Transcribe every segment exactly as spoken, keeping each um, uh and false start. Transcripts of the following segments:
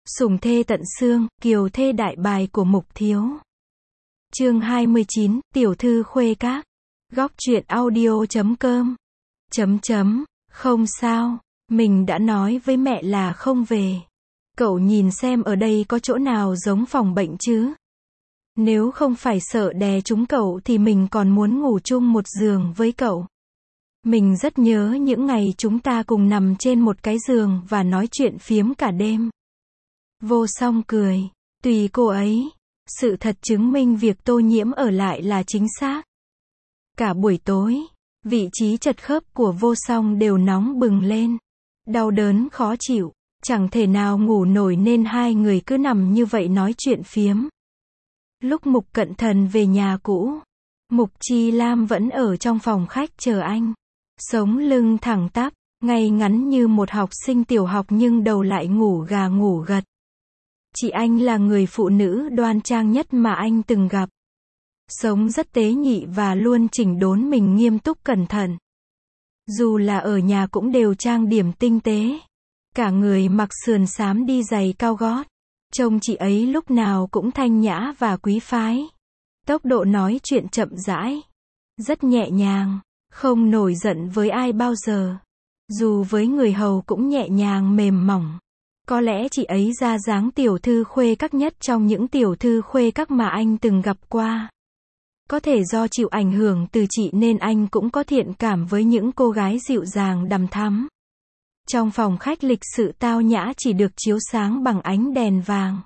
Sủng thê tận xương, kiều thê đại bài của Mục Thiếu. Chương hai mươi chín, tiểu thư khuê các. Góc truyện audio chấm com. Chấm chấm, không sao, mình đã nói với mẹ là không về. Cậu nhìn xem ở đây có chỗ nào giống phòng bệnh chứ? Nếu không phải sợ đè trúng cậu thì mình còn muốn ngủ chung một giường với cậu. Mình rất nhớ những ngày chúng ta cùng nằm trên một cái giường và nói chuyện phiếm cả đêm. Vô Song cười, tùy cô ấy. Sự thật chứng minh việc Tô Nhiễm ở lại là chính xác. Cả buổi tối, vị trí chật khớp của Vô Song đều nóng bừng lên. Đau đớn khó chịu, chẳng thể nào ngủ nổi nên hai người cứ nằm như vậy nói chuyện phiếm. Lúc Mục Cận Thần về nhà cũ, Mục Chi Lam vẫn ở trong phòng khách chờ anh. Sống lưng thẳng tắp, ngay ngắn như một học sinh tiểu học nhưng đầu lại ngủ gà ngủ gật. Chị anh là người phụ nữ đoan trang nhất mà anh từng gặp. Sống rất tế nhị và luôn chỉnh đốn mình nghiêm túc cẩn thận. Dù là ở nhà cũng đều trang điểm tinh tế. Cả người mặc sườn xám đi giày cao gót. Trông chị ấy lúc nào cũng thanh nhã và quý phái. Tốc độ nói chuyện chậm rãi. Rất nhẹ nhàng, không nổi giận với ai bao giờ. Dù với người hầu cũng nhẹ nhàng mềm mỏng. Có lẽ chị ấy ra dáng tiểu thư khuê các nhất trong những tiểu thư khuê các mà anh từng gặp qua. Có thể do chịu ảnh hưởng từ chị nên anh cũng có thiện cảm với những cô gái dịu dàng đằm thắm. Trong phòng khách lịch sự tao nhã chỉ được chiếu sáng bằng ánh đèn vàng.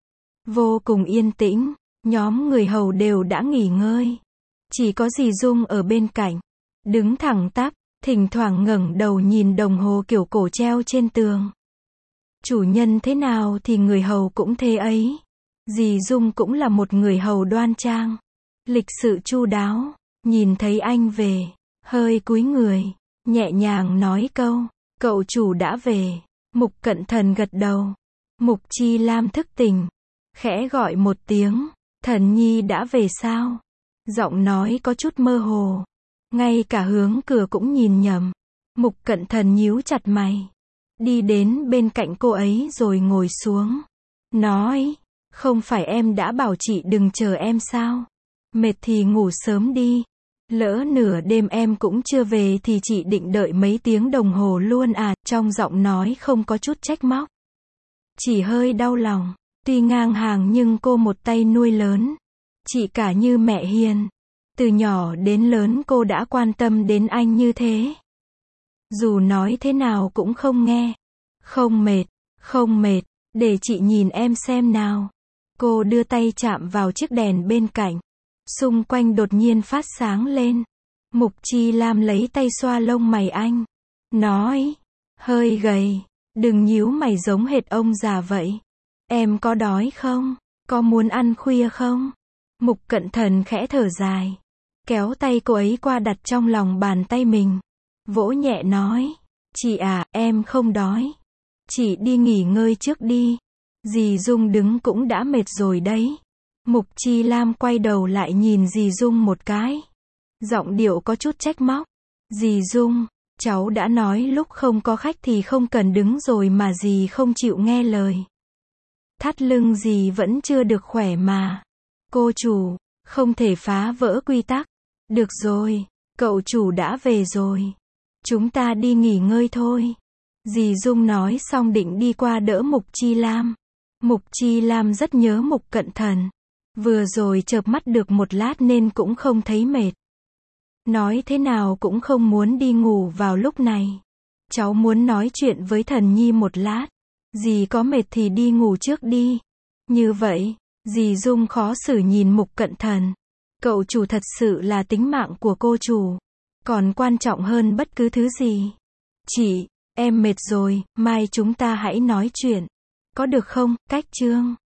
Vô cùng yên tĩnh, nhóm người hầu đều đã nghỉ ngơi. Chỉ có dì Dung ở bên cạnh, đứng thẳng tắp, thỉnh thoảng ngẩng đầu nhìn đồng hồ kiểu cổ treo trên tường. Chủ nhân thế nào thì người hầu cũng thế ấy. Dì Dung cũng là một người hầu đoan trang, lịch sự chu đáo, nhìn thấy anh về, hơi cúi người, nhẹ nhàng nói câu, cậu chủ đã về. Mục Cận Thần gật đầu. Mục Chi Lam thức tỉnh, khẽ gọi một tiếng, Thần Nhi đã về sao? Giọng nói có chút mơ hồ, ngay cả hướng cửa cũng nhìn nhầm. Mục Cận Thần nhíu chặt mày, đi đến bên cạnh cô ấy rồi ngồi xuống. Nói, không phải em đã bảo chị đừng chờ em sao? Mệt thì ngủ sớm đi. Lỡ nửa đêm em cũng chưa về thì chị định đợi mấy tiếng đồng hồ luôn à? Trong giọng nói không có chút trách móc, chỉ hơi đau lòng. Tuy ngang hàng nhưng cô một tay nuôi lớn chị cả như mẹ hiền. Từ nhỏ đến lớn cô đã quan tâm đến anh như thế. Dù nói thế nào cũng không nghe. Không mệt, không mệt, để chị nhìn em xem nào. Cô đưa tay chạm vào chiếc đèn bên cạnh. Xung quanh đột nhiên phát sáng lên. Mục Chi Lam lấy tay xoa lông mày anh. Nói, hơi gầy, đừng nhíu mày giống hệt ông già vậy. Em có đói không? Có muốn ăn khuya không? Mục Cận Thần khẽ thở dài, kéo tay cô ấy qua đặt trong lòng bàn tay mình. Vỗ nhẹ nói, chị à, em không đói. Chị đi nghỉ ngơi trước đi. Dì Dung đứng cũng đã mệt rồi đấy. Mục Chi Lam quay đầu lại nhìn dì Dung một cái. Giọng điệu có chút trách móc. Dì Dung, cháu đã nói lúc không có khách thì không cần đứng rồi mà dì không chịu nghe lời. Thắt lưng dì vẫn chưa được khỏe mà. Cô chủ, không thể phá vỡ quy tắc. Được rồi, cậu chủ đã về rồi. Chúng ta đi nghỉ ngơi thôi. Dì Dung nói xong định đi qua đỡ Mục Chi Lam. Mục Chi Lam rất nhớ Mục Cận Thần. Vừa rồi chợp mắt được một lát nên cũng không thấy mệt. Nói thế nào cũng không muốn đi ngủ vào lúc này. Cháu muốn nói chuyện với Thần Nhi một lát. Dì có mệt thì đi ngủ trước đi. Như vậy, dì Dung khó xử nhìn Mục Cận Thần. Cậu chủ thật sự là tính mạng của cô chủ. Còn quan trọng hơn bất cứ thứ gì. Chị, em mệt rồi, mai chúng ta hãy nói chuyện. Có được không? Cách chương